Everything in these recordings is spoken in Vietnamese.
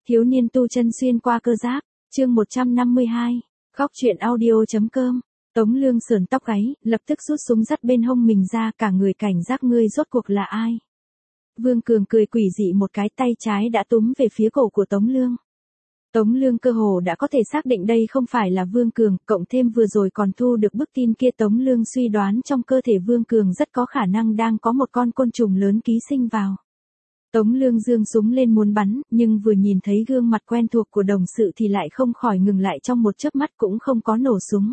Thiếu niên tu chân xuyên qua cơ giáp, chương 152, Góc truyện audio.com. Tống Lương sườn tóc gáy, lập tức rút súng dắt bên hông mình ra, cả người cảnh giác ngươi rốt cuộc là ai. Vương Cường cười quỷ dị một cái, tay trái đã túm về phía cổ của Tống Lương. Tống Lương cơ hồ đã có thể xác định đây không phải là Vương Cường, cộng thêm vừa rồi còn thu được bức tin kia, Tống Lương suy đoán trong cơ thể Vương Cường rất có khả năng đang có một con côn trùng lớn ký sinh vào. Tống Lương giương súng lên muốn bắn, nhưng vừa nhìn thấy gương mặt quen thuộc của đồng sự thì lại không khỏi ngừng lại, trong một chớp mắt cũng không có nổ súng.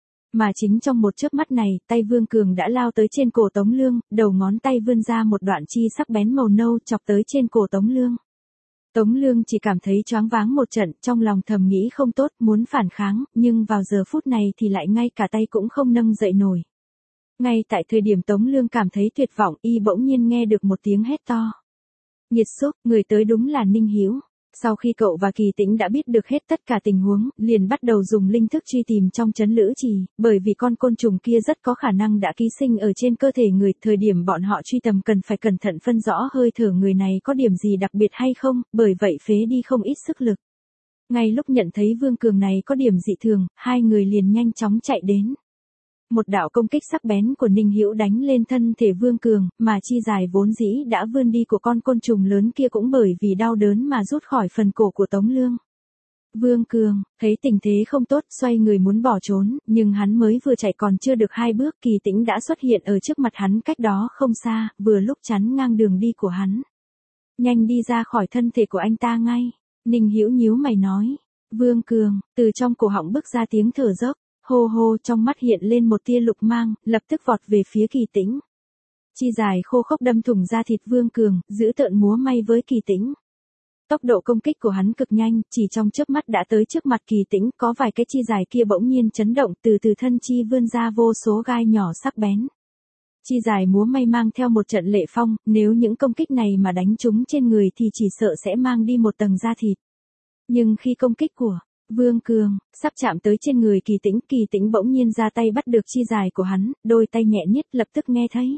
Mà chính trong một chớp mắt này, tay Vương Cường đã lao tới trên cổ Tống Lương, đầu ngón tay vươn ra một đoạn chi sắc bén màu nâu chọc tới trên cổ Tống Lương. Tống Lương chỉ cảm thấy choáng váng một trận, trong lòng thầm nghĩ không tốt, muốn phản kháng, nhưng vào giờ phút này thì lại ngay cả tay cũng không nâng dậy nổi. Ngay tại thời điểm Tống Lương cảm thấy tuyệt vọng, y bỗng nhiên nghe được một tiếng hét to. Nhiệt xúc, người tới đúng là Ninh Hiếu. Sau khi cậu và Kỳ Tĩnh đã biết được hết tất cả tình huống, liền bắt đầu dùng linh thức truy tìm trong trấn Lữ Trì, bởi vì con côn trùng kia rất có khả năng đã ký sinh ở trên cơ thể người, thời điểm bọn họ truy tầm cần phải cẩn thận phân rõ hơi thở người này có điểm gì đặc biệt hay không, bởi vậy phế đi không ít sức lực. Ngay lúc nhận thấy Vương Cường này có điểm dị thường, hai người liền nhanh chóng chạy đến. Một đạo công kích sắc bén của Ninh Hiễu đánh lên thân thể Vương Cường, mà chi dài vốn dĩ đã vươn đi của con côn trùng lớn kia cũng bởi vì đau đớn mà rút khỏi phần cổ của Tống Lương. Vương Cường, thấy tình thế không tốt, xoay người muốn bỏ trốn, nhưng hắn mới vừa chạy còn chưa được 2 bước, Kỳ Tĩnh đã xuất hiện ở trước mặt hắn cách đó không xa, vừa lúc chắn ngang đường đi của hắn. Nhanh đi ra khỏi thân thể của anh ta ngay, Ninh Hiễu nhíu mày nói. Vương Cường, từ trong cổ họng bứt ra tiếng thở dốc. Hô hô, trong mắt hiện lên một tia lục mang, lập tức vọt về phía Kỳ Tĩnh. Chi dài khô khốc đâm thủng da thịt Vương Cường, giữ tợn múa may với Kỳ Tĩnh. Tốc độ công kích của hắn cực nhanh, chỉ trong chớp mắt đã tới trước mặt Kỳ Tĩnh, có vài cái chi dài kia bỗng nhiên chấn động, từ thân chi vươn ra vô số gai nhỏ sắc bén. Chi dài múa may mang theo một trận lệ phong, nếu những công kích này mà đánh trúng trên người thì chỉ sợ sẽ mang đi một tầng da thịt. Nhưng khi công kích của Vương Cường sắp chạm tới trên người Kỳ Tĩnh bỗng nhiên ra tay bắt được chi dài của hắn, đôi tay nhẹ nhất lập tức nghe thấy.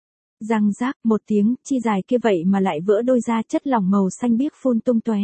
Răng rác một tiếng, chi dài kia vậy mà lại vỡ đôi ra, chất lỏng màu xanh biếc phun tung tóe.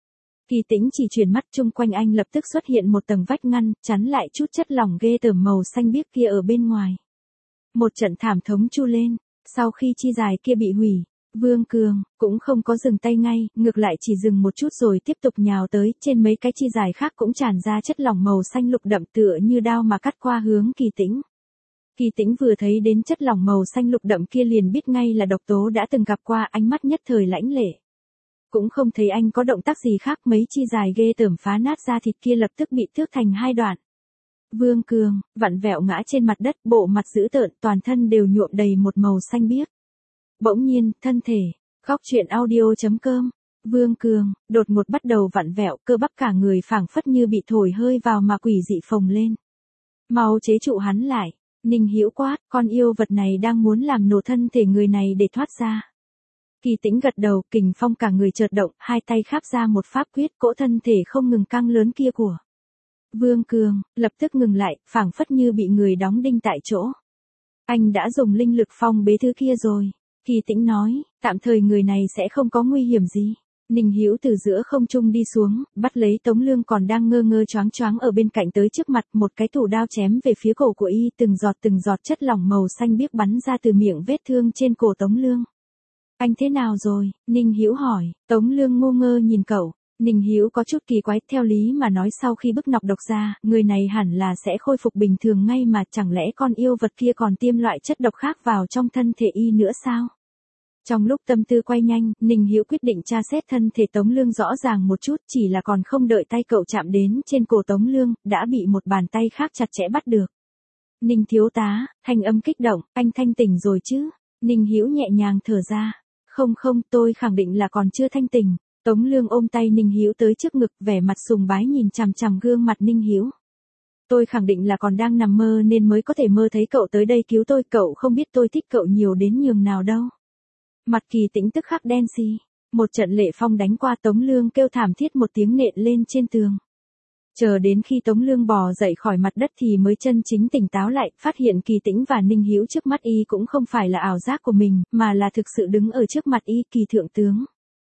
Kỳ Tĩnh chỉ chuyển mắt, chung quanh anh lập tức xuất hiện một tầng vách ngăn, chắn lại chút chất lỏng ghê tởm màu xanh biếc kia ở bên ngoài. Một trận thảm thống chu lên, sau khi chi dài kia bị hủy. Vương Cường cũng không có dừng tay ngay, ngược lại chỉ dừng một chút rồi tiếp tục nhào tới, trên mấy cái chi dài khác cũng tràn ra chất lỏng màu xanh lục đậm tựa như đao mà cắt qua hướng Kỳ Tĩnh. Kỳ Tĩnh vừa thấy đến chất lỏng màu xanh lục đậm kia liền biết ngay là độc tố đã từng gặp qua, ánh mắt nhất thời lãnh lệ. Cũng không thấy anh có động tác gì khác, mấy chi dài ghê tởm phá nát da thịt kia lập tức bị thước thành 2 đoạn. Vương Cường vặn vẹo ngã trên mặt đất, bộ mặt dữ tợn, toàn thân đều nhuộm đầy một màu xanh biếc. Bỗng nhiên, thân thể, Góc truyện audio.com, Vương Cường, đột ngột bắt đầu vặn vẹo, cơ bắp cả người phảng phất như bị thổi hơi vào mà quỷ dị phồng lên. Mau chế trụ hắn lại, Ninh Hiễu quát, con yêu vật này đang muốn làm nổ thân thể người này để thoát ra. Kỳ Tĩnh gật đầu, kình phong cả người chợt động, hai tay kháp ra một pháp quyết, cỗ thân thể không ngừng căng lớn kia của Vương Cường, lập tức ngừng lại, phảng phất như bị người đóng đinh tại chỗ. Anh đã dùng linh lực phong bế thứ kia rồi. Kỳ Tĩnh nói, tạm thời người này sẽ không có nguy hiểm gì. Ninh Hiễu từ giữa không trung đi xuống, bắt lấy Tống Lương còn đang ngơ ngơ choáng choáng ở bên cạnh tới trước mặt, một cái thủ đao chém về phía cổ của y, từng giọt chất lỏng màu xanh biếc bắn ra từ miệng vết thương trên cổ Tống Lương. Anh thế nào rồi? Ninh Hiễu hỏi. Tống Lương ngu ngơ nhìn cậu. Ninh Hiễu có chút kỳ quái, theo lý mà nói sau khi bức nọc độc ra, người này hẳn là sẽ khôi phục bình thường ngay mà, chẳng lẽ con yêu vật kia còn tiêm loại chất độc khác vào trong thân thể y nữa sao? Trong lúc tâm tư quay nhanh, Ninh Hiễu quyết định tra xét thân thể Tống Lương rõ ràng một chút, chỉ là còn không đợi tay cậu chạm đến trên cổ Tống Lương, đã bị một bàn tay khác chặt chẽ bắt được. Ninh thiếu tá, thanh âm kích động, anh thanh tỉnh rồi chứ? Ninh Hiễu nhẹ nhàng thở ra. Không, tôi khẳng định là còn chưa thanh tỉnh. Tống Lương ôm tay Ninh Hiễu tới trước ngực, vẻ mặt sùng bái nhìn chằm chằm gương mặt Ninh Hiễu. Tôi khẳng định là còn đang nằm mơ nên mới có thể mơ thấy cậu tới đây cứu tôi, cậu không biết tôi thích cậu nhiều đến nhường nào đâu. Mặt Kỳ Tĩnh tức khắc đen xì. Một trận lệ phong đánh qua, Tống Lương kêu thảm thiết một tiếng nện lên trên tường. Chờ đến khi Tống Lương bò dậy khỏi mặt đất thì mới chân chính tỉnh táo lại, phát hiện Kỳ Tĩnh và Ninh Hiễu trước mắt y cũng không phải là ảo giác của mình, mà là thực sự đứng ở trước mặt y, Kỳ thượng tướng.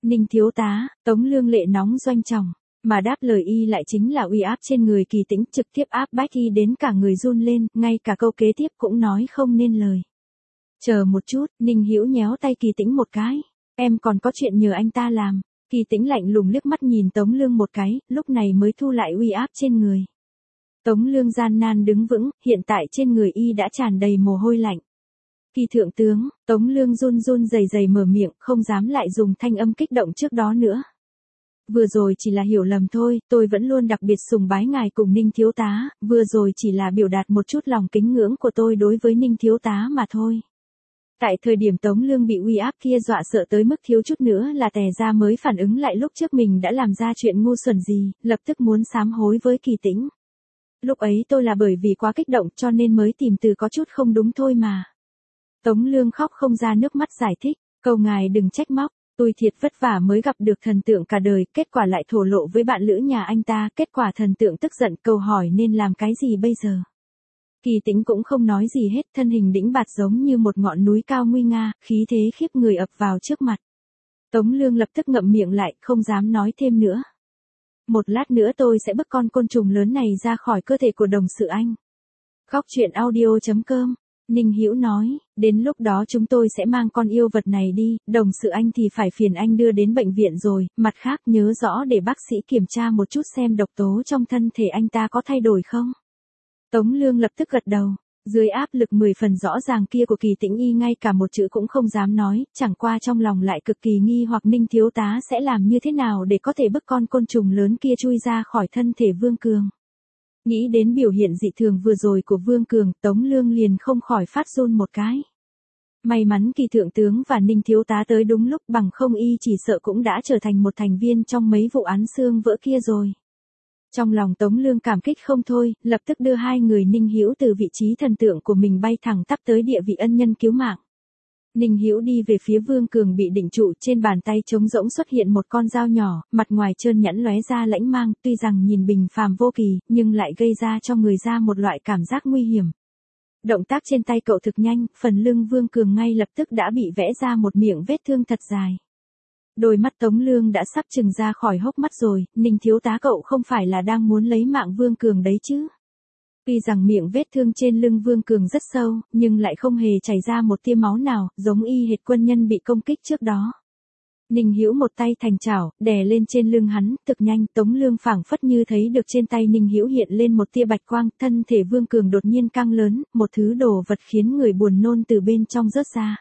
Ninh thiếu tá, Tống Lương lệ nóng doanh trọng, mà đáp lời y lại chính là uy áp trên người Kỳ Tĩnh, trực tiếp áp bách y đến cả người run lên, ngay cả câu kế tiếp cũng nói không nên lời. Chờ một chút, Ninh Hữu nhéo tay Kỳ Tĩnh một cái, em còn có chuyện nhờ anh ta làm. Kỳ Tĩnh lạnh lùng liếc mắt nhìn Tống Lương một cái, lúc này mới thu lại uy áp trên người. Tống Lương gian nan đứng vững, hiện tại trên người y đã tràn đầy mồ hôi lạnh. Kỳ thượng tướng, Tống Lương run run rẩy rẩy mở miệng, không dám lại dùng thanh âm kích động trước đó nữa. Vừa rồi chỉ là hiểu lầm thôi, tôi vẫn luôn đặc biệt sùng bái ngài cùng Ninh thiếu tá, vừa rồi chỉ là biểu đạt một chút lòng kính ngưỡng của tôi đối với Ninh thiếu tá mà thôi. Tại thời điểm Tống Lương bị uy áp kia dọa sợ tới mức thiếu chút nữa là tè ra mới phản ứng lại lúc trước mình đã làm ra chuyện ngu xuẩn gì, lập tức muốn sám hối với Kỳ Tĩnh. Lúc ấy tôi là bởi vì quá kích động cho nên mới tìm từ có chút không đúng thôi mà. Tống Lương khóc không ra nước mắt giải thích, cầu ngài đừng trách móc, tôi thiệt vất vả mới gặp được thần tượng cả đời, kết quả lại thổ lộ với bạn lữ nhà anh ta, kết quả thần tượng tức giận cầu hỏi nên làm cái gì bây giờ. Kỳ Tĩnh cũng không nói gì hết, thân hình đĩnh bạt giống như một ngọn núi cao nguy nga, khí thế khiếp người ập vào trước mặt. Tống Lương lập tức ngậm miệng lại, không dám nói thêm nữa. Một lát nữa tôi sẽ bức con côn trùng lớn này ra khỏi cơ thể của đồng sự anh. Khóc chuyện audio.com, Ninh Hữu nói, đến lúc đó chúng tôi sẽ mang con yêu vật này đi, đồng sự anh thì phải phiền anh đưa đến bệnh viện rồi, mặt khác nhớ rõ để bác sĩ kiểm tra một chút xem độc tố trong thân thể anh ta có thay đổi không. Tống Lương lập tức gật đầu, dưới áp lực 10 phần rõ ràng kia của Kỳ Tĩnh y ngay cả một chữ cũng không dám nói, chẳng qua trong lòng lại cực kỳ nghi hoặc Ninh thiếu tá sẽ làm như thế nào để có thể bức con côn trùng lớn kia chui ra khỏi thân thể Vương Cường. Nghĩ đến biểu hiện dị thường vừa rồi của Vương Cường, Tống Lương liền không khỏi phát run một cái. May mắn Kỳ thượng tướng và Ninh thiếu tá tới đúng lúc, bằng không y chỉ sợ cũng đã trở thành một thành viên trong mấy vụ án xương vỡ kia rồi. Trong lòng Tống Lương cảm kích không thôi, lập tức đưa hai người Ninh Hữu từ vị trí thần tượng của mình bay thẳng tắp tới địa vị ân nhân cứu mạng. Ninh Hữu đi về phía Vương Cường bị định trụ, trên bàn tay trống rỗng xuất hiện một con dao nhỏ, mặt ngoài trơn nhẵn lóe ra lãnh mang, tuy rằng nhìn bình phàm vô kỳ, nhưng lại gây ra cho người ra một loại cảm giác nguy hiểm. Động tác trên tay cậu thực nhanh, phần lưng Vương Cường ngay lập tức đã bị vẽ ra một miệng vết thương thật dài. Đôi mắt Tống Lương đã sắp trừng ra khỏi hốc mắt rồi, Ninh thiếu tá cậu không phải là đang muốn lấy mạng Vương Cường đấy chứ. Tuy rằng miệng vết thương trên lưng Vương Cường rất sâu, nhưng lại không hề chảy ra một tia máu nào, giống y hệt quân nhân bị công kích trước đó. Ninh Hữu một tay thành chảo, đè lên trên lưng hắn, thực nhanh, Tống Lương phảng phất như thấy được trên tay Ninh Hữu hiện lên một tia bạch quang, thân thể Vương Cường đột nhiên căng lớn, một thứ đồ vật khiến người buồn nôn từ bên trong rớt ra.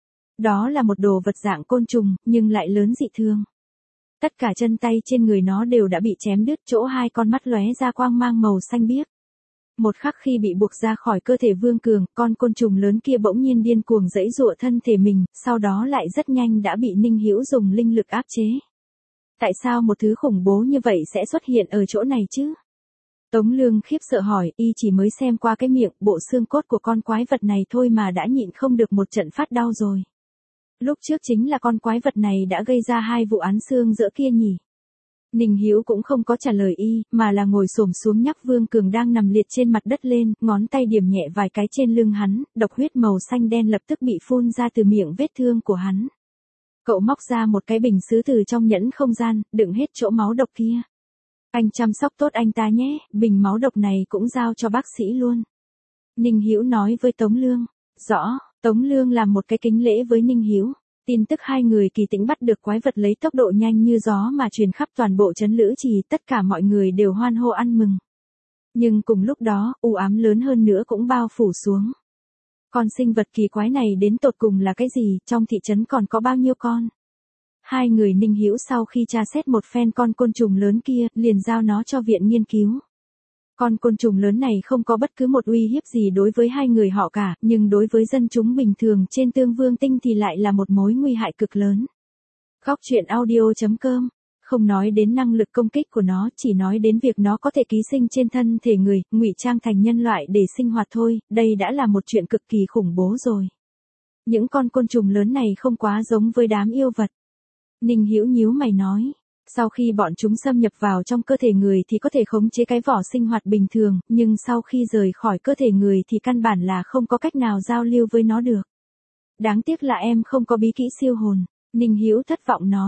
Đó là một đồ vật dạng côn trùng, nhưng lại lớn dị thường. Tất cả chân tay trên người nó đều đã bị chém đứt, chỗ hai con mắt lóe ra quang mang màu xanh biếc. Một khắc khi bị buộc ra khỏi cơ thể Vương Cường, con côn trùng lớn kia bỗng nhiên điên cuồng giãy giụa thân thể mình, sau đó lại rất nhanh đã bị Ninh Hữu dùng linh lực áp chế. Tại sao một thứ khủng bố như vậy sẽ xuất hiện ở chỗ này chứ? Tống Lương khiếp sợ hỏi, y chỉ mới xem qua cái miệng, bộ xương cốt của con quái vật này thôi mà đã nhịn không được một trận phát đau rồi. Lúc trước chính là con quái vật này đã gây ra hai vụ án xương giữa kia nhỉ? Ninh Hữu cũng không có trả lời y, mà là ngồi xổm xuống nhắc Vương Cường đang nằm liệt trên mặt đất lên, ngón tay điểm nhẹ vài cái trên lưng hắn, độc huyết màu xanh đen lập tức bị phun ra từ miệng vết thương của hắn. Cậu móc ra một cái bình sứ từ trong nhẫn không gian, đựng hết chỗ máu độc kia. Anh chăm sóc tốt anh ta nhé, bình máu độc này cũng giao cho bác sĩ luôn. Ninh Hữu nói với Tống Lương. Rõ, Tống Lương làm một cái kính lễ với Ninh Hữu. Tin tức hai người Kỳ Tĩnh bắt được quái vật lấy tốc độ nhanh như gió mà truyền khắp toàn bộ trấn Lữ Trì, tất cả mọi người đều hoan hô ăn mừng. Nhưng cùng lúc đó, u ám lớn hơn nữa cũng bao phủ xuống. Con sinh vật kỳ quái này đến tột cùng là cái gì, trong thị trấn còn có bao nhiêu con? Hai người Ninh Hữu sau khi tra xét một phen con côn trùng lớn kia, liền giao nó cho viện nghiên cứu. Con côn trùng lớn này không có bất cứ một uy hiếp gì đối với hai người họ cả, nhưng đối với dân chúng bình thường trên Tương Vương Tinh thì lại là một mối nguy hại cực lớn. Khóc chuyện audio.com, không nói đến năng lực công kích của nó, chỉ nói đến việc nó có thể ký sinh trên thân thể người, ngụy trang thành nhân loại để sinh hoạt thôi, đây đã là một chuyện cực kỳ khủng bố rồi. Những con côn trùng lớn này không quá giống với đám yêu vật. Ninh Hữu nhíu mày nói. Sau khi bọn chúng xâm nhập vào trong cơ thể người thì có thể khống chế cái vỏ sinh hoạt bình thường, nhưng sau khi rời khỏi cơ thể người thì căn bản là không có cách nào giao lưu với nó được. Đáng tiếc là em không có bí kỹ siêu hồn, Ninh Hữu thất vọng nói.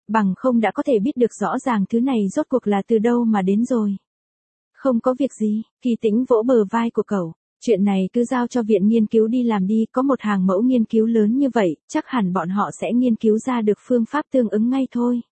Bằng không đã có thể biết được rõ ràng thứ này rốt cuộc là từ đâu mà đến rồi. Không có việc gì, Kỳ Tĩnh vỗ bờ vai của cậu. Chuyện này cứ giao cho viện nghiên cứu đi làm đi, có một hàng mẫu nghiên cứu lớn như vậy, chắc hẳn bọn họ sẽ nghiên cứu ra được phương pháp tương ứng ngay thôi.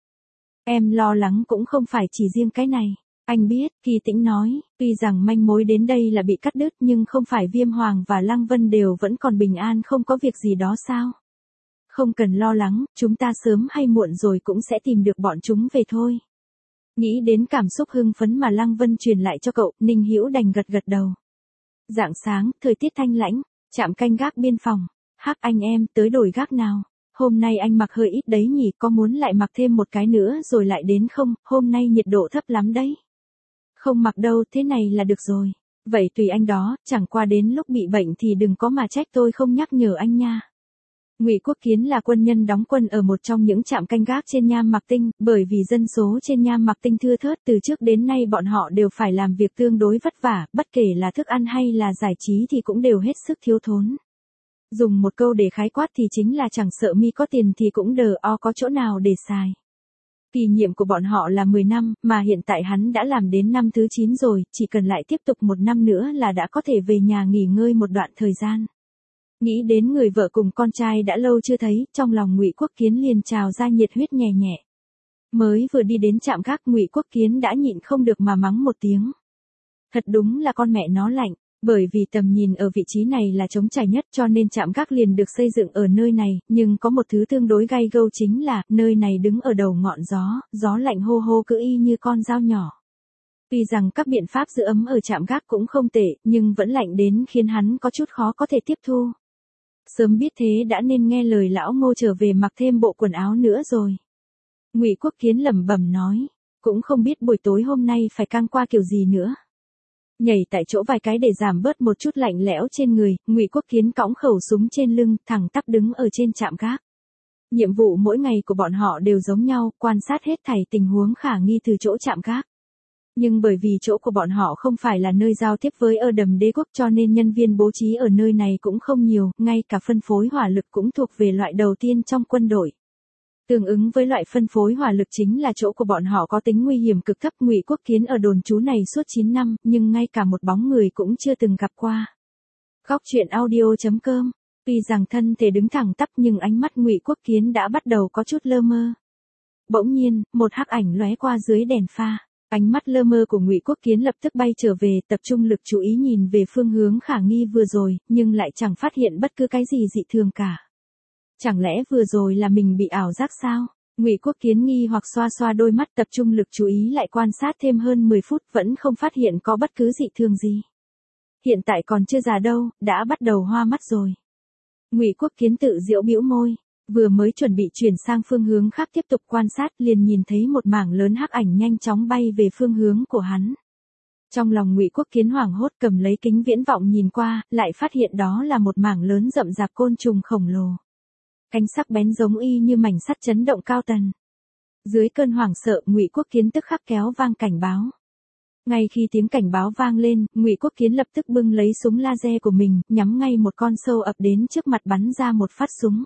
Em lo lắng cũng không phải chỉ riêng cái này. Anh biết, Kỳ Tĩnh nói, tuy rằng manh mối đến đây là bị cắt đứt nhưng không phải Viêm Hoàng và Lăng Vân đều vẫn còn bình an không có việc gì đó sao? Không cần lo lắng, chúng ta sớm hay muộn rồi cũng sẽ tìm được bọn chúng về thôi. Nghĩ đến cảm xúc hưng phấn mà Lăng Vân truyền lại cho cậu, Ninh Hữu đành gật gật đầu. Rạng sáng, thời tiết thanh lãnh, trạm canh gác biên phòng. Hắc anh em, tới đổi gác nào? Hôm nay anh mặc hơi ít đấy nhỉ, có muốn lại mặc thêm một cái nữa rồi lại đến không? Hôm nay nhiệt độ thấp lắm đấy. Không mặc đâu, thế này là được rồi. Vậy tùy anh đó, chẳng qua đến lúc bị bệnh thì đừng có mà trách tôi không nhắc nhở anh nha. Ngụy Quốc Kiến là quân nhân đóng quân ở một trong những trạm canh gác trên Nham Mạc Tinh, bởi vì dân số trên Nham Mạc Tinh thưa thớt, từ trước đến nay bọn họ đều phải làm việc tương đối vất vả, bất kể là thức ăn hay là giải trí thì cũng đều hết sức thiếu thốn. Dùng một câu để khái quát thì chính là chẳng sợ mi có tiền thì cũng đờ o có chỗ nào để xài. Kỳ nhiệm của bọn họ là 10 năm, mà hiện tại hắn đã làm đến năm thứ 9 rồi, chỉ cần lại tiếp tục một năm nữa là đã có thể về nhà nghỉ ngơi một đoạn thời gian. Nghĩ đến người vợ cùng con trai đã lâu chưa thấy, trong lòng Ngụy Quốc Kiến liền trào ra nhiệt huyết nhẹ nhẹ. Mới vừa đi đến trạm gác, Ngụy Quốc Kiến đã nhịn không được mà mắng một tiếng. Thật đúng là con mẹ nó lạnh, bởi vì tầm nhìn ở vị trí này là trống trải nhất cho nên trạm gác liền được xây dựng ở nơi này, nhưng có một thứ tương đối gay gâu chính là, nơi này đứng ở đầu ngọn gió, gió lạnh hô hô cứ y như con dao nhỏ. Tuy rằng các biện pháp giữ ấm ở trạm gác cũng không tệ, nhưng vẫn lạnh đến khiến hắn có chút khó có thể tiếp thu. Sớm biết thế đã nên nghe lời lão Ngô trở về mặc thêm bộ quần áo nữa rồi. Ngụy Quốc Kiến lẩm bẩm nói, cũng không biết buổi tối hôm nay phải căng qua kiểu gì nữa. Nhảy tại chỗ vài cái để giảm bớt một chút lạnh lẽo trên người, Ngụy Quốc Kiến cõng khẩu súng trên lưng, thẳng tắp đứng ở trên trạm gác. Nhiệm vụ mỗi ngày của bọn họ đều giống nhau, quan sát hết thảy tình huống khả nghi từ chỗ trạm gác. Nhưng bởi vì chỗ của bọn họ không phải là nơi giao tiếp với Ơ Đầm Đế quốc cho nên nhân viên bố trí ở nơi này cũng không nhiều, ngay cả phân phối hỏa lực cũng thuộc về loại đầu tiên trong quân đội. Tương ứng với loại phân phối hỏa lực chính là chỗ của bọn họ có tính nguy hiểm cực thấp. Ngụy Quốc Kiến ở đồn trú này suốt 9 năm, nhưng ngay cả một bóng người cũng chưa từng gặp qua. Góc truyện audio.com. Tuy rằng thân thể đứng thẳng tắp nhưng ánh mắt Ngụy Quốc Kiến đã bắt đầu có chút lơ mơ. Bỗng nhiên, một hắc ảnh lóe qua dưới đèn pha. Ánh mắt lơ mơ của Ngụy Quốc Kiến lập tức bay trở về, tập trung lực chú ý nhìn về phương hướng khả nghi vừa rồi, nhưng lại chẳng phát hiện bất cứ cái gì dị thường cả. Chẳng lẽ vừa rồi là mình bị ảo giác sao? Ngụy Quốc Kiến nghi hoặc xoa xoa đôi mắt, tập trung lực chú ý lại quan sát thêm hơn 10 phút vẫn không phát hiện có bất cứ dị thường gì. Hiện tại còn chưa già đâu, đã bắt đầu hoa mắt rồi. Ngụy Quốc Kiến tự giễu bĩu môi, vừa mới chuẩn bị chuyển sang phương hướng khác tiếp tục quan sát liền nhìn thấy một mảng lớn hắc ảnh nhanh chóng bay về phương hướng của hắn. Trong lòng Ngụy Quốc Kiến hoảng hốt cầm lấy kính viễn vọng nhìn qua, lại phát hiện đó là một mảng lớn rậm rạp côn trùng khổng lồ. Cánh sắc bén giống y như mảnh sắt chấn động cao tần. Dưới cơn hoảng sợ, Ngụy Quốc Kiến tức khắc kéo vang cảnh báo. Ngay khi tiếng cảnh báo vang lên, Ngụy Quốc Kiến lập tức bưng lấy súng laser của mình, nhắm ngay một con sâu ập đến trước mặt bắn ra một phát súng.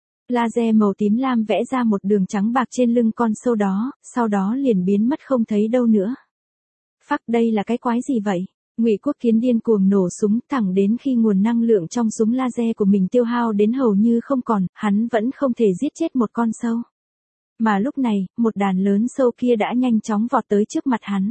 Laser màu tím lam vẽ ra một đường trắng bạc trên lưng con sâu đó, sau đó liền biến mất không thấy đâu nữa. Phắc, đây là cái quái gì vậy? Ngụy Quốc Kiến điên cuồng nổ súng, thẳng đến khi nguồn năng lượng trong súng laser của mình tiêu hao đến hầu như không còn, hắn vẫn không thể giết chết một con sâu. Mà lúc này, một đàn lớn sâu kia đã nhanh chóng vọt tới trước mặt hắn.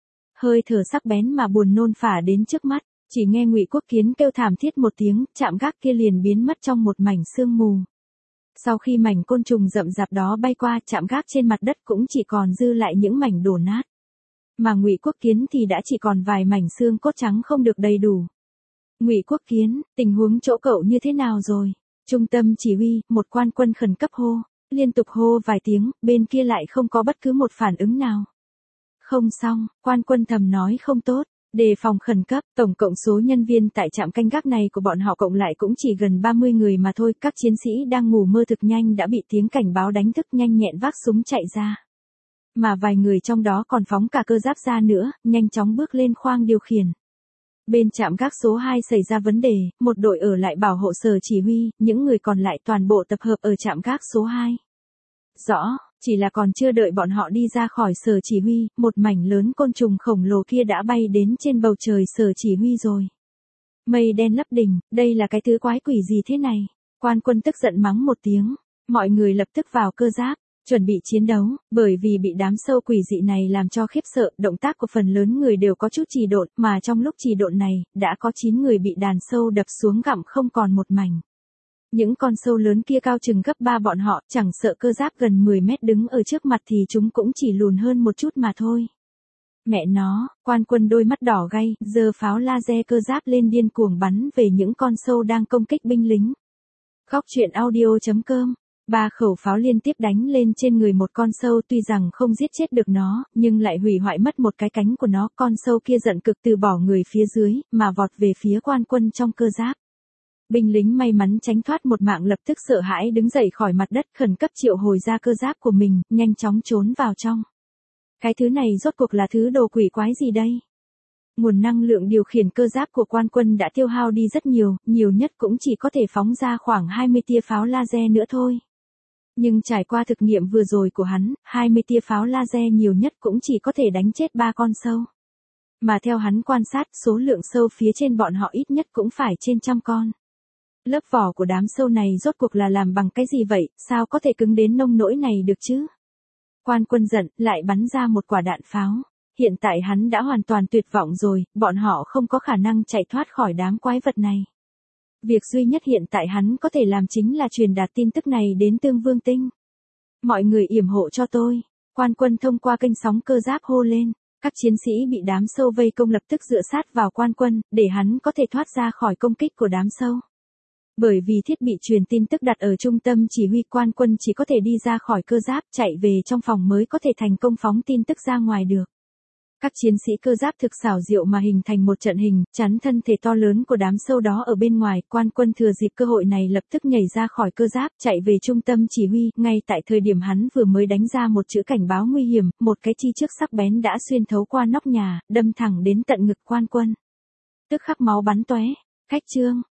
Hơi thở sắc bén mà buồn nôn phả đến trước mắt, chỉ nghe Ngụy Quốc Kiến kêu thảm thiết một tiếng, trạm gác kia liền biến mất trong một mảnh sương mù. Sau khi mảnh côn trùng rậm rạp đó bay qua, trạm gác trên mặt đất cũng chỉ còn dư lại những mảnh đổ nát. Mà Ngụy Quốc Kiến thì đã chỉ còn vài mảnh xương cốt trắng không được đầy đủ. Ngụy Quốc Kiến, tình huống chỗ cậu như thế nào rồi? Trung tâm chỉ huy, một quan quân khẩn cấp hô, liên tục hô vài tiếng, bên kia lại không có bất cứ một phản ứng nào. Không xong, quan quân thầm nói không tốt, đề phòng khẩn cấp, tổng cộng số nhân viên tại trạm canh gác này của bọn họ cộng lại cũng chỉ gần 30 người mà thôi, các chiến sĩ đang ngủ mơ thực nhanh đã bị tiếng cảnh báo đánh thức nhanh nhẹn vác súng chạy ra. Mà vài người trong đó còn phóng cả cơ giáp ra nữa, nhanh chóng bước lên khoang điều khiển. Bên trạm gác số 2 xảy ra vấn đề, một đội ở lại bảo hộ sở chỉ huy, những người còn lại toàn bộ tập hợp ở trạm gác số 2. Rõ, Chỉ là còn chưa đợi bọn họ đi ra khỏi sở chỉ huy, một mảnh lớn côn trùng khổng lồ kia đã bay đến trên bầu trời sở chỉ huy rồi. Mây đen lấp đỉnh, đây là cái thứ quái quỷ gì thế này? Quan Quân tức giận mắng một tiếng, mọi người lập tức vào cơ giáp, chuẩn bị chiến đấu, bởi vì bị đám sâu quỷ dị này làm cho khiếp sợ, động tác của phần lớn người đều có chút trì độn, mà trong lúc trì độn này, đã có 9 người bị đàn sâu đập xuống gặm không còn một mảnh. Những con sâu lớn kia cao chừng gấp 3 bọn họ, chẳng sợ cơ giáp gần 10 mét đứng ở trước mặt thì chúng cũng chỉ lùn hơn một chút mà thôi. Mẹ nó, Quan Quân đôi mắt đỏ gay, giơ pháo laser cơ giáp lên điên cuồng bắn về những con sâu đang công kích binh lính. Khóc chuyện audio.com. 3 khẩu pháo liên tiếp đánh lên trên người một con sâu, tuy rằng không giết chết được nó, nhưng lại hủy hoại mất một cái cánh của nó. Con sâu kia giận cực từ bỏ người phía dưới, mà vọt về phía Quan Quân trong cơ giáp. Binh lính may mắn tránh thoát một mạng lập tức sợ hãi đứng dậy khỏi mặt đất, khẩn cấp triệu hồi ra cơ giáp của mình, nhanh chóng trốn vào trong. Cái thứ này rốt cuộc là thứ đồ quỷ quái gì đây? Nguồn năng lượng điều khiển cơ giáp của Quan Quân đã tiêu hao đi rất nhiều, nhiều nhất cũng chỉ có thể phóng ra khoảng 20 tia pháo laser nữa thôi. Nhưng trải qua thực nghiệm vừa rồi của hắn, 20 tia pháo laser nhiều nhất cũng chỉ có thể đánh chết 3 con sâu. Mà theo hắn quan sát, số lượng sâu phía trên bọn họ ít nhất cũng phải trên 100 con. Lớp vỏ của đám sâu này rốt cuộc là làm bằng cái gì vậy, sao có thể cứng đến nông nỗi này được chứ? Quan Quân giận, lại bắn ra một quả đạn pháo. Hiện tại hắn đã hoàn toàn tuyệt vọng rồi, bọn họ không có khả năng chạy thoát khỏi đám quái vật này. Việc duy nhất hiện tại hắn có thể làm chính là truyền đạt tin tức này đến Tương Vương Tinh. Mọi người yểm hộ cho tôi. Quan Quân thông qua kênh sóng cơ giáp hô lên. Các chiến sĩ bị đám sâu vây công lập tức dựa sát vào Quan Quân, để hắn có thể thoát ra khỏi công kích của đám sâu. Bởi vì thiết bị truyền tin tức đặt ở trung tâm chỉ huy, Quan Quân chỉ có thể đi ra khỏi cơ giáp, chạy về trong phòng mới có thể thành công phóng tin tức ra ngoài được. Các chiến sĩ cơ giáp thực xảo diệu mà hình thành một trận hình, chắn thân thể to lớn của đám sâu đó ở bên ngoài. Quan Quân thừa dịp cơ hội này lập tức nhảy ra khỏi cơ giáp, chạy về trung tâm chỉ huy. Ngay tại thời điểm hắn vừa mới đánh ra một chữ cảnh báo nguy hiểm, một cái chi chước sắc bén đã xuyên thấu qua nóc nhà, đâm thẳng đến tận ngực Quan Quân. Tức khắc máu bắn tóe. Khách chương.